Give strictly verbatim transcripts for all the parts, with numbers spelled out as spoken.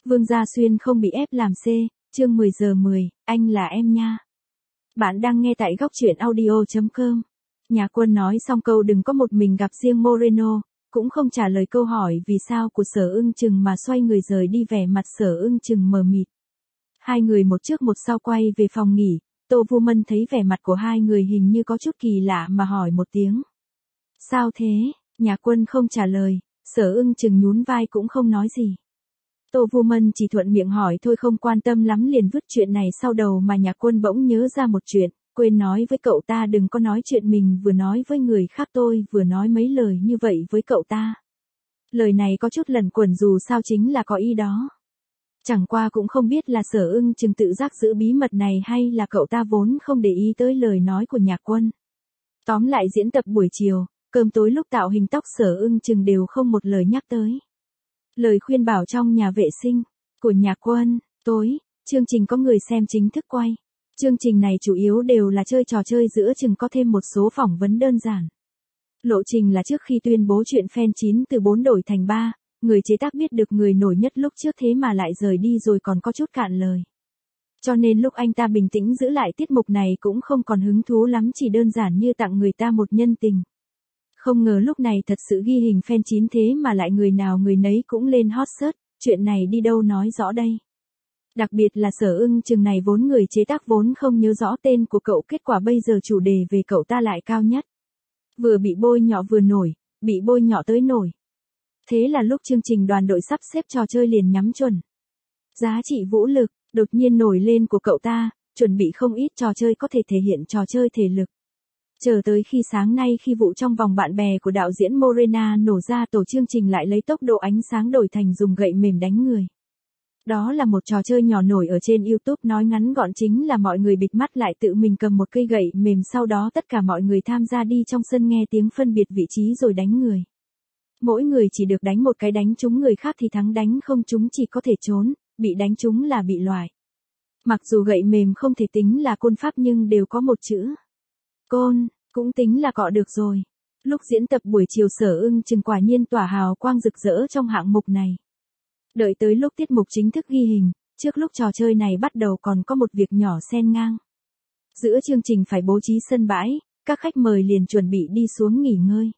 Vương Gia Xuyên không bị ép làm C, chương mười giờ mười, anh là em nha. Bạn đang nghe tại góc truyện audio chấm com. Nhà Quân nói xong câu đừng có một mình gặp riêng Moreno, cũng không trả lời câu hỏi vì sao của Sở Ưng Chừng mà xoay người rời đi, vẻ mặt Sở Ưng Chừng mờ mịt. Hai người một trước một sau quay về phòng nghỉ, Tô Vu Mân thấy vẻ mặt của hai người hình như có chút kỳ lạ mà hỏi một tiếng. Sao thế? Nhà Quân không trả lời, Sở Ưng Chừng nhún vai cũng không nói gì. Tô Vu Mân chỉ thuận miệng hỏi thôi, không quan tâm lắm, liền vứt chuyện này sau đầu. Mà Nhà Quân bỗng nhớ ra một chuyện, quên nói với cậu ta đừng có nói chuyện mình vừa nói với người khác, tôi vừa nói mấy lời như vậy với cậu ta. Lời này có chút lẩn quẩn, dù sao chính là có ý đó. Chẳng qua cũng không biết là Sở Ưng Chừng tự giác giữ bí mật này hay là cậu ta vốn không để ý tới lời nói của Nhà Quân. Tóm lại diễn tập buổi chiều, cơm tối, lúc tạo hình tóc, Sở Ưng Chừng đều không một lời nhắc tới. Lời khuyên bảo trong nhà vệ sinh của Nhà Quân. Tối, chương trình có người xem chính thức quay. Chương trình này chủ yếu đều là chơi trò chơi, giữa chừng có thêm một số phỏng vấn đơn giản. Lộ trình là trước khi tuyên bố chuyện fan chín từ bốn đổi thành ba, người chế tác biết được người nổi nhất lúc trước thế mà lại rời đi rồi còn có chút cạn lời. Cho nên lúc anh ta bình tĩnh giữ lại tiết mục này cũng không còn hứng thú lắm, chỉ đơn giản như tặng người ta một nhân tình. Không ngờ lúc này thật sự ghi hình fan chín thế mà lại người nào người nấy cũng lên hot search, chuyện này đi đâu nói rõ đây. Đặc biệt là Sở Ưng Chừng này vốn người chế tác vốn không nhớ rõ tên của cậu, kết quả bây giờ chủ đề về cậu ta lại cao nhất. Vừa bị bôi nhọ vừa nổi, bị bôi nhọ tới nổi. Thế là lúc chương trình đoàn đội sắp xếp trò chơi liền nhắm chuẩn giá trị vũ lực, đột nhiên nổi lên của cậu ta, chuẩn bị không ít trò chơi có thể thể hiện trò chơi thể lực. Chờ tới khi sáng nay khi vụ trong vòng bạn bè của đạo diễn Morena nổ ra, tổ chương trình lại lấy tốc độ ánh sáng đổi thành dùng gậy mềm đánh người. Đó là một trò chơi nhỏ nổi ở trên YouTube, nói ngắn gọn chính là mọi người bịt mắt lại tự mình cầm một cây gậy mềm, sau đó tất cả mọi người tham gia đi trong sân nghe tiếng phân biệt vị trí rồi đánh người. Mỗi người chỉ được đánh một cái, đánh trúng người khác thì thắng, đánh không trúng chỉ có thể trốn, bị đánh trúng là bị loại. Mặc dù gậy mềm không thể tính là côn pháp nhưng đều có một chữ côn, cũng tính là cọ được rồi. Lúc diễn tập buổi chiều, Sở Ưng Chừng quả nhiên tỏa hào quang rực rỡ trong hạng mục này. Đợi tới lúc tiết mục chính thức ghi hình, trước lúc trò chơi này bắt đầu còn có một việc nhỏ xen ngang. Giữa chương trình phải bố trí sân bãi, các khách mời liền chuẩn bị đi xuống nghỉ ngơi.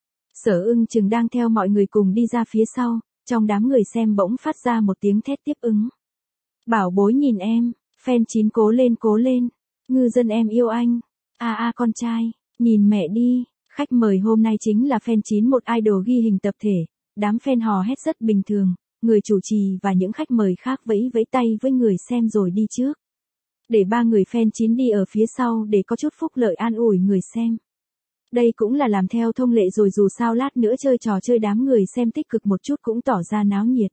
Sở Ưng Chừng đang theo mọi người cùng đi ra phía sau, trong đám người xem bỗng phát ra một tiếng thét tiếp ứng. Bảo bối nhìn em, fan chín cố lên cố lên, ngư dân em yêu anh, a a con trai, nhìn mẹ đi. Khách mời hôm nay chính là fan chín, một idol ghi hình tập thể, đám fan hò hét rất bình thường, người chủ trì và những khách mời khác vẫy vẫy tay với người xem rồi đi trước. Để ba người fan chín đi ở phía sau để có chút phúc lợi an ủi người xem. Đây cũng là làm theo thông lệ rồi, dù sao lát nữa chơi trò chơi đám người xem tích cực một chút cũng tỏ ra náo nhiệt.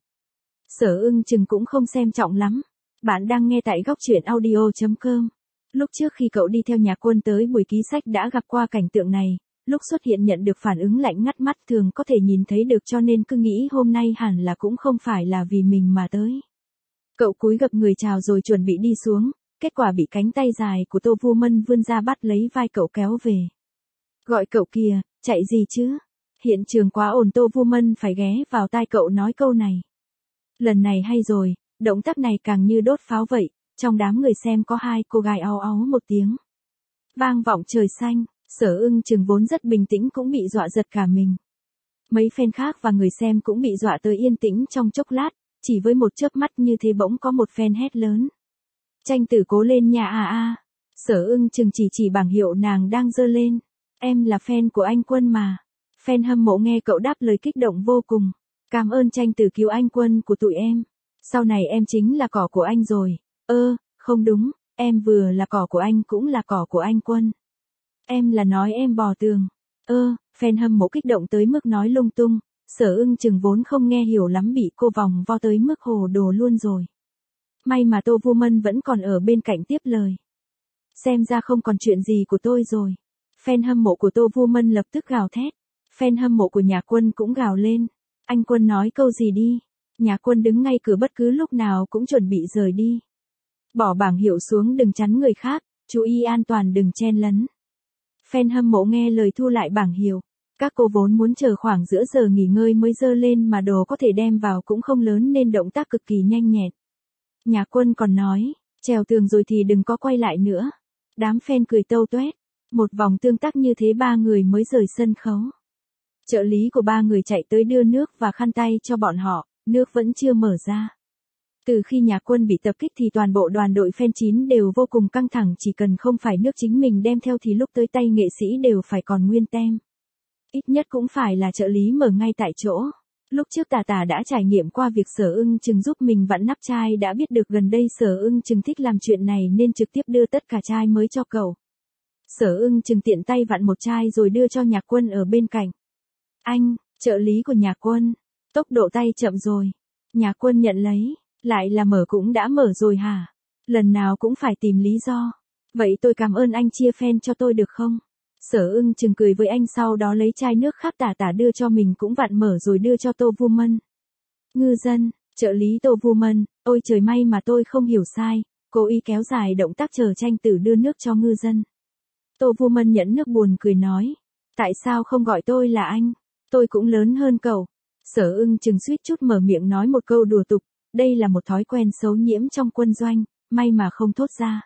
Sở Ưng Chừng cũng không xem trọng lắm. Bạn đang nghe tại góc truyện audio chấm com. Lúc trước khi cậu đi theo Nhà Quân tới buổi ký sách đã gặp qua cảnh tượng này, lúc xuất hiện nhận được phản ứng lạnh ngắt, mắt thường có thể nhìn thấy được, cho nên cứ nghĩ hôm nay hẳn là cũng không phải là vì mình mà tới. Cậu cúi gập người chào rồi chuẩn bị đi xuống, kết quả bị cánh tay dài của Tô Vu Mân vươn ra bắt lấy vai cậu kéo về. Gọi cậu kìa, chạy gì chứ? Hiện trường quá ồn, Tô Vu Mân phải ghé vào tai cậu nói câu này. Lần này hay rồi, động tác này càng như đốt pháo vậy, trong đám người xem có hai cô gái áu áu một tiếng. Vang vọng trời xanh, Sở Ưng Chừng vốn rất bình tĩnh cũng bị dọa giật cả mình. Mấy fan khác và người xem cũng bị dọa tới yên tĩnh trong chốc lát, chỉ với một chớp mắt như thế bỗng có một fan hét lớn. Tranh tử cố lên nha a a. Sở Ưng Chừng chỉ chỉ bảng hiệu nàng đang giơ lên. Em là fan của anh Quân mà. Fan hâm mộ nghe cậu đáp lời kích động vô cùng. Cảm ơn tranh tử cứu anh Quân của tụi em. Sau này em chính là cỏ của anh rồi. Ơ, không đúng, em vừa là cỏ của anh cũng là cỏ của anh Quân. Em là nói em bò tường. Ơ, fan hâm mộ kích động tới mức nói lung tung. Sở Ưng Chừng vốn không nghe hiểu lắm bị cô vòng vo tới mức hồ đồ luôn rồi. May mà Tô Vu Mân vẫn còn ở bên cạnh tiếp lời. Xem ra không còn chuyện gì của tôi rồi. Fan hâm mộ của Tô Vu Mân lập tức gào thét. Fan hâm mộ của Nhà Quân cũng gào lên. Anh Quân nói câu gì đi. Nhà Quân đứng ngay cửa bất cứ lúc nào cũng chuẩn bị rời đi. Bỏ bảng hiệu xuống, đừng chắn người khác, chú ý an toàn đừng chen lấn. Fan hâm mộ nghe lời thu lại bảng hiệu. Các cô vốn muốn chờ khoảng giữa giờ nghỉ ngơi mới dơ lên mà đồ có thể đem vào cũng không lớn nên động tác cực kỳ nhanh nhẹn. Nhạc Quân còn nói, trèo tường rồi thì đừng có quay lại nữa. Đám fan cười tâu tuét. Một vòng tương tác như thế ba người mới rời sân khấu. Trợ lý của ba người chạy tới đưa nước và khăn tay cho bọn họ, nước vẫn chưa mở ra. Từ khi Nhạc Quân bị tập kích thì toàn bộ đoàn đội fan chín đều vô cùng căng thẳng, chỉ cần không phải nước chính mình đem theo thì lúc tới tay nghệ sĩ đều phải còn nguyên tem. Ít nhất cũng phải là trợ lý mở ngay tại chỗ. Lúc trước Tà Tà đã trải nghiệm qua việc Sở Ưng Chừng giúp mình vặn nắp chai, đã biết được gần đây Sở Ưng Chừng thích làm chuyện này nên trực tiếp đưa tất cả chai mới cho cậu. Sở Ưng Chừng tiện tay vặn một chai rồi đưa cho Nhạc Quân ở bên cạnh. Anh, trợ lý của Nhạc Quân, tốc độ tay chậm rồi. Nhạc Quân nhận lấy, lại là mở cũng đã mở rồi hả? Lần nào cũng phải tìm lý do. Vậy tôi cảm ơn anh chia fan cho tôi được không? Sở Ưng Chừng cười với anh, sau đó lấy chai nước khác Tà Tà đưa cho mình cũng vặn mở rồi đưa cho Tô Vu Mân. Ngư dân, trợ lý Tô Vu Mân, ôi trời, may mà tôi không hiểu sai, cố ý kéo dài động tác chờ Tranh Tử đưa nước cho ngư dân. Tô Vu Mân nhẫn nước buồn cười nói, tại sao không gọi tôi là anh, tôi cũng lớn hơn cậu. Sở Ưng Chừng suýt chút mở miệng nói một câu đùa tục, đây là một thói quen xấu nhiễm trong quân doanh, may mà không thốt ra.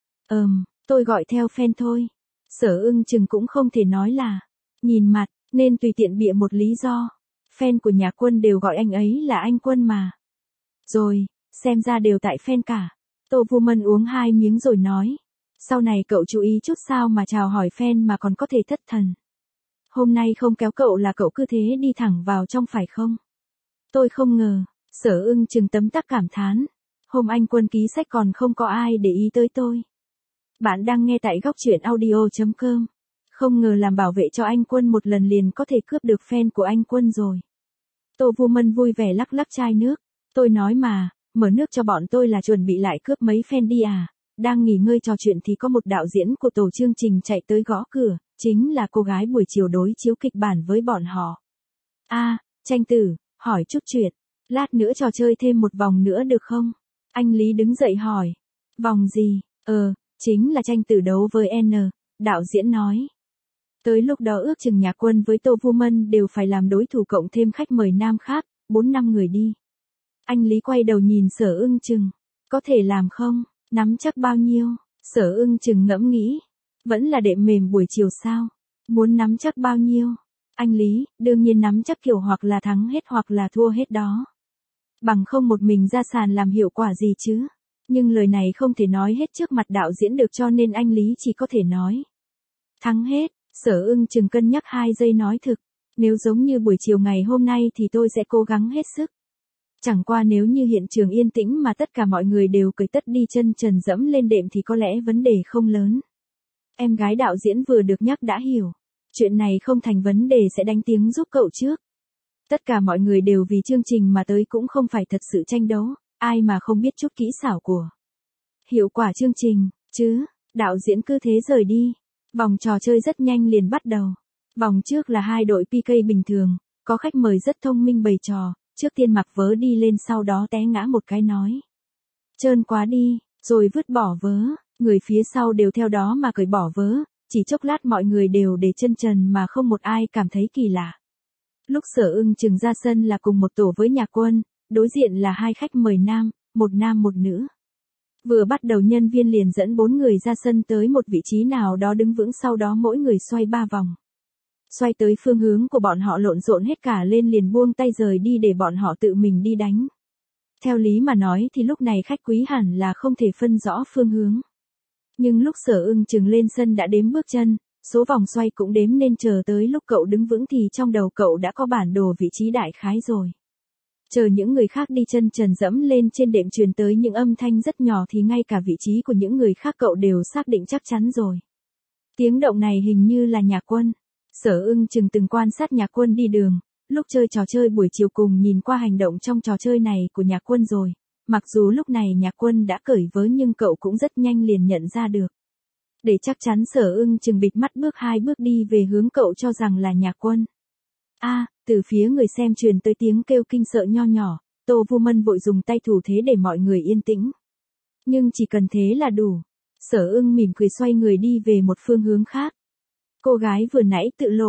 Ừm, tôi gọi theo fan thôi. Sở Ưng Chừng cũng không thể nói là nhìn mặt, nên tùy tiện bịa một lý do. Fan của Nhạc Quân đều gọi anh ấy là anh Quân mà. Rồi, xem ra đều tại fan cả. Tô Vu Mân uống hai miếng rồi nói, sau này cậu chú ý chút, sao mà chào hỏi fan mà còn có thể thất thần. Hôm nay không kéo cậu là cậu cứ thế đi thẳng vào trong phải không? Tôi không ngờ. Sở Ưng Chừng tấm tắc cảm thán, hôm anh Quân ký sách còn không có ai để ý tới tôi. Bạn đang nghe tại góc truyện audio chấm com. Không ngờ làm bảo vệ cho anh Quân một lần liền có thể cướp được fan của anh Quân rồi. Tô Vu Mân vui vẻ lắc lắc chai nước. Tôi nói mà, mở nước cho bọn tôi là chuẩn bị lại cướp mấy fan đi à. Đang nghỉ ngơi trò chuyện thì có một đạo diễn của tổ chương trình chạy tới gõ cửa, chính là cô gái buổi chiều đối chiếu kịch bản với bọn họ. A, à, Tranh Tử, hỏi chút chuyện. Lát nữa trò chơi thêm một vòng nữa được không? Anh Lý đứng dậy hỏi. Vòng gì? Ờ, chính là Tranh Tử đấu với N, đạo diễn nói. Tới lúc đó ước chừng Nhạc Quân với Tô Vu Mân đều phải làm đối thủ cộng thêm khách mời nam khác, bốn năm người đi. Anh Lý quay đầu nhìn Sở Ưng Chừng. Có thể làm không? Nắm chắc bao nhiêu? Sở Ưng Chừng ngẫm nghĩ. Vẫn là đệm mềm buổi chiều sao? Muốn nắm chắc bao nhiêu? Anh Lý, đương nhiên nắm chắc kiểu hoặc là thắng hết hoặc là thua hết đó. Bằng không một mình ra sàn làm hiệu quả gì chứ. Nhưng lời này không thể nói hết trước mặt đạo diễn được, cho nên anh Lý chỉ có thể nói thắng hết. Sở Ưng Chừng cân nhắc hai giây nói thực. Nếu giống như buổi chiều ngày hôm nay thì tôi sẽ cố gắng hết sức. Chẳng qua nếu như hiện trường yên tĩnh mà tất cả mọi người đều cởi tất đi chân trần dẫm lên đệm thì có lẽ vấn đề không lớn. Em gái đạo diễn vừa được nhắc đã hiểu. Chuyện này không thành vấn đề, sẽ đánh tiếng giúp cậu trước. Tất cả mọi người đều vì chương trình mà tới, cũng không phải thật sự tranh đấu, ai mà không biết chút kỹ xảo của hiệu quả chương trình, chứ. Đạo diễn cứ thế rời đi. Vòng trò chơi rất nhanh liền bắt đầu. Vòng trước là hai đội pê ca bình thường, có khách mời rất thông minh bày trò, trước tiên mặc vớ đi lên, sau đó té ngã một cái nói. Trơn quá đi, rồi vứt bỏ vớ, người phía sau đều theo đó mà cởi bỏ vớ, chỉ chốc lát mọi người đều để chân trần mà không một ai cảm thấy kỳ lạ. Lúc Sở Ưng Chừng ra sân là cùng một tổ với Nhạc Quân, đối diện là hai khách mời nam, một nam một nữ. Vừa bắt đầu nhân viên liền dẫn bốn người ra sân tới một vị trí nào đó đứng vững, sau đó mỗi người xoay ba vòng. Xoay tới phương hướng của bọn họ lộn xộn hết cả lên liền buông tay rời đi để bọn họ tự mình đi đánh. Theo lý mà nói thì lúc này khách quý hẳn là không thể phân rõ phương hướng. Nhưng lúc Sở Ưng Chừng lên sân đã đếm bước chân, số vòng xoay cũng đếm, nên chờ tới lúc cậu đứng vững thì trong đầu cậu đã có bản đồ vị trí đại khái rồi. Chờ những người khác đi chân trần dẫm lên trên đệm truyền tới những âm thanh rất nhỏ thì ngay cả vị trí của những người khác cậu đều xác định chắc chắn rồi. Tiếng động này hình như là Nhạc Quân. Sở Ưng Chừng từng quan sát Nhạc Quân đi đường, lúc chơi trò chơi buổi chiều cùng nhìn qua hành động trong trò chơi này của Nhạc Quân rồi. Mặc dù lúc này Nhạc Quân đã cởi vớ nhưng cậu cũng rất nhanh liền nhận ra được. Để chắc chắn Sở Ưng Chừng bịt mắt bước hai bước đi về hướng cậu cho rằng là Nhạc Quân. A, à, từ phía người xem truyền tới tiếng kêu kinh sợ nho nhỏ, Tô Vu Mân vội dùng tay thủ thế để mọi người yên tĩnh. Nhưng chỉ cần thế là đủ. Sở Ưng mỉm cười xoay người đi về một phương hướng khác. Cô gái vừa nãy tự lộ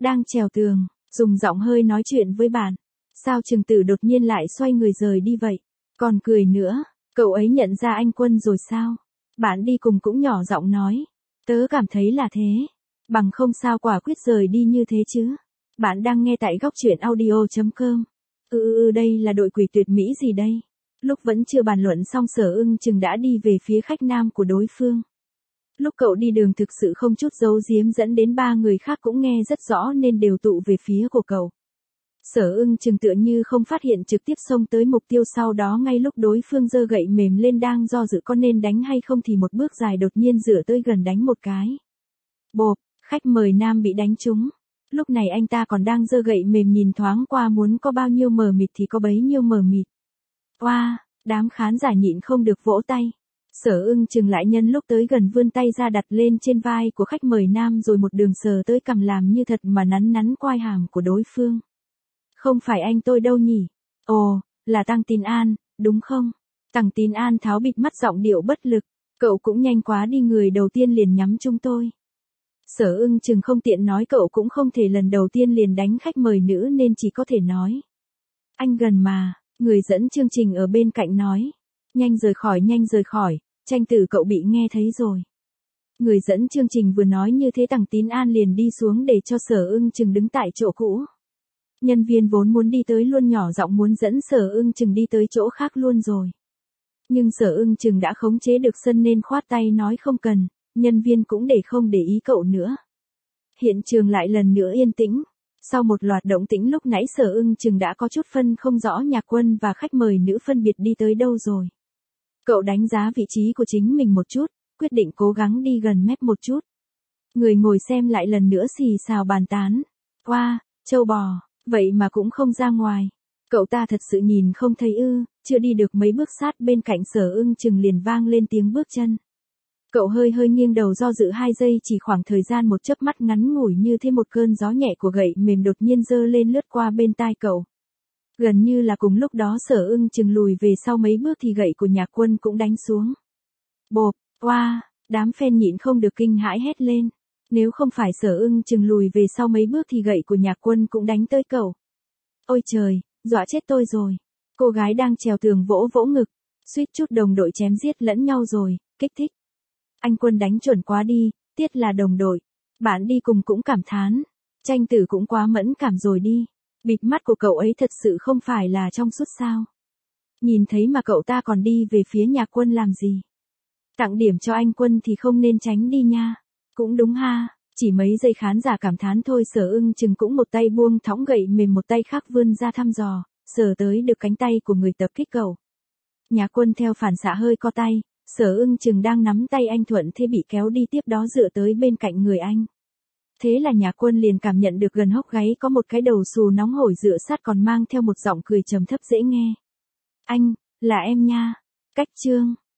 đang trèo tường, dùng giọng hơi nói chuyện với bạn. Sao Trừng Tử đột nhiên lại xoay người rời đi vậy? Còn cười nữa, cậu ấy nhận ra anh Quân rồi sao? Bạn đi cùng cũng nhỏ giọng nói. Tớ cảm thấy là thế. Bằng không sao quả quyết rời đi như thế chứ. Bạn đang nghe tại góc truyện audio.com. Ừ ừ đây là đội quỷ tuyệt mỹ gì đây? Lúc vẫn chưa bàn luận xong Sở Ưng Chừng đã đi về phía khách nam của đối phương. Lúc cậu đi đường thực sự không chút giấu giếm dẫn đến ba người khác cũng nghe rất rõ nên đều tụ về phía của cậu. Sở Ưng Chừng tựa như không phát hiện trực tiếp xông tới mục tiêu, sau đó ngay lúc đối phương giơ gậy mềm lên đang do dự có nên đánh hay không thì một bước dài đột nhiên dựa tới gần đánh một cái. Bộp, khách mời nam bị đánh trúng. Lúc này anh ta còn đang giơ gậy mềm nhìn thoáng qua muốn có bao nhiêu mờ mịt thì có bấy nhiêu mờ mịt. Oa, wow, đám khán giả nhịn không được vỗ tay. Sở Ưng Chừng lại nhân lúc tới gần vươn tay ra đặt lên trên vai của khách mời nam rồi một đường sờ tới cằm làm như thật mà nắn nắn quai hàm của đối phương. Không phải anh tôi đâu nhỉ? Ồ, là Tăng Tín An, đúng không? Tăng Tín An tháo bịt mắt giọng điệu bất lực. Cậu cũng nhanh quá đi, người đầu tiên liền nhắm chúng tôi. Sở Ưng Chừng không tiện nói cậu cũng không thể lần đầu tiên liền đánh khách mời nữ nên chỉ có thể nói. Anh gần mà, người dẫn chương trình ở bên cạnh nói. Nhanh rời khỏi, nhanh rời khỏi, tranh tử cậu bị nghe thấy rồi. Người dẫn chương trình vừa nói như thế Tăng Tín An liền đi xuống để cho Sở Ưng Chừng đứng tại chỗ cũ. Nhân viên vốn muốn đi tới luôn nhỏ giọng muốn dẫn Sở Ưng Chừng đi tới chỗ khác luôn rồi. Nhưng Sở Ưng Chừng đã khống chế được sân nên khoát tay nói không cần, nhân viên cũng để không để ý cậu nữa. Hiện trường lại lần nữa yên tĩnh. Sau một loạt động tĩnh lúc nãy Sở Ưng Chừng đã có chút phân không rõ Nhạc Quân và khách mời nữ phân biệt đi tới đâu rồi. Cậu đánh giá vị trí của chính mình một chút, quyết định cố gắng đi gần mép một chút. Người ngồi xem lại lần nữa xì xào bàn tán. Oa, wow, châu bò, vậy mà cũng không ra ngoài. Cậu ta thật sự nhìn không thấy ư? Chưa đi được mấy bước sát bên cạnh Sở Ưng Chừng liền vang lên tiếng bước chân. Cậu hơi hơi nghiêng đầu do dự hai giây, chỉ khoảng thời gian một chớp mắt ngắn ngủi như thế một cơn gió nhẹ của gậy mềm đột nhiên giơ lên lướt qua bên tai cậu. Gần như là cùng lúc đó Sở Ưng Chừng lùi về sau mấy bước thì gậy của Nhạc Quân cũng đánh xuống. Bộp, oa, wow, đám fan nhịn không được kinh hãi hét lên. Nếu không phải Sở Ưng Chừng lùi về sau mấy bước thì gậy của Nhạc Quân cũng đánh tới cậu. Ôi trời, dọa chết tôi rồi. Cô gái đang trèo tường vỗ vỗ ngực. Suýt chút đồng đội chém giết lẫn nhau rồi, kích thích. Anh Quân đánh chuẩn quá đi, tiết là đồng đội. Bạn đi cùng cũng cảm thán. Tranh tử cũng quá mẫn cảm rồi đi. Bịt mắt của cậu ấy thật sự không phải là trong suốt sao. Nhìn thấy mà cậu ta còn đi về phía Nhạc Quân làm gì. Tặng điểm cho anh Quân thì không nên tránh đi nha. Cũng đúng ha, chỉ mấy giây khán giả cảm thán thôi Sở Ưng Chừng cũng một tay buông thõng gậy mềm một tay khác vươn ra thăm dò, sờ tới được cánh tay của người tập kích cậu. Nhạc Quân theo phản xạ hơi co tay, Sở Ưng Chừng đang nắm tay anh thuận thế bị kéo đi tiếp đó dựa tới bên cạnh người anh. Thế là Nhạc Quân liền cảm nhận được gần hốc gáy có một cái đầu xù nóng hổi dựa sát còn mang theo một giọng cười trầm thấp dễ nghe. Anh, là em nha. Cách chương.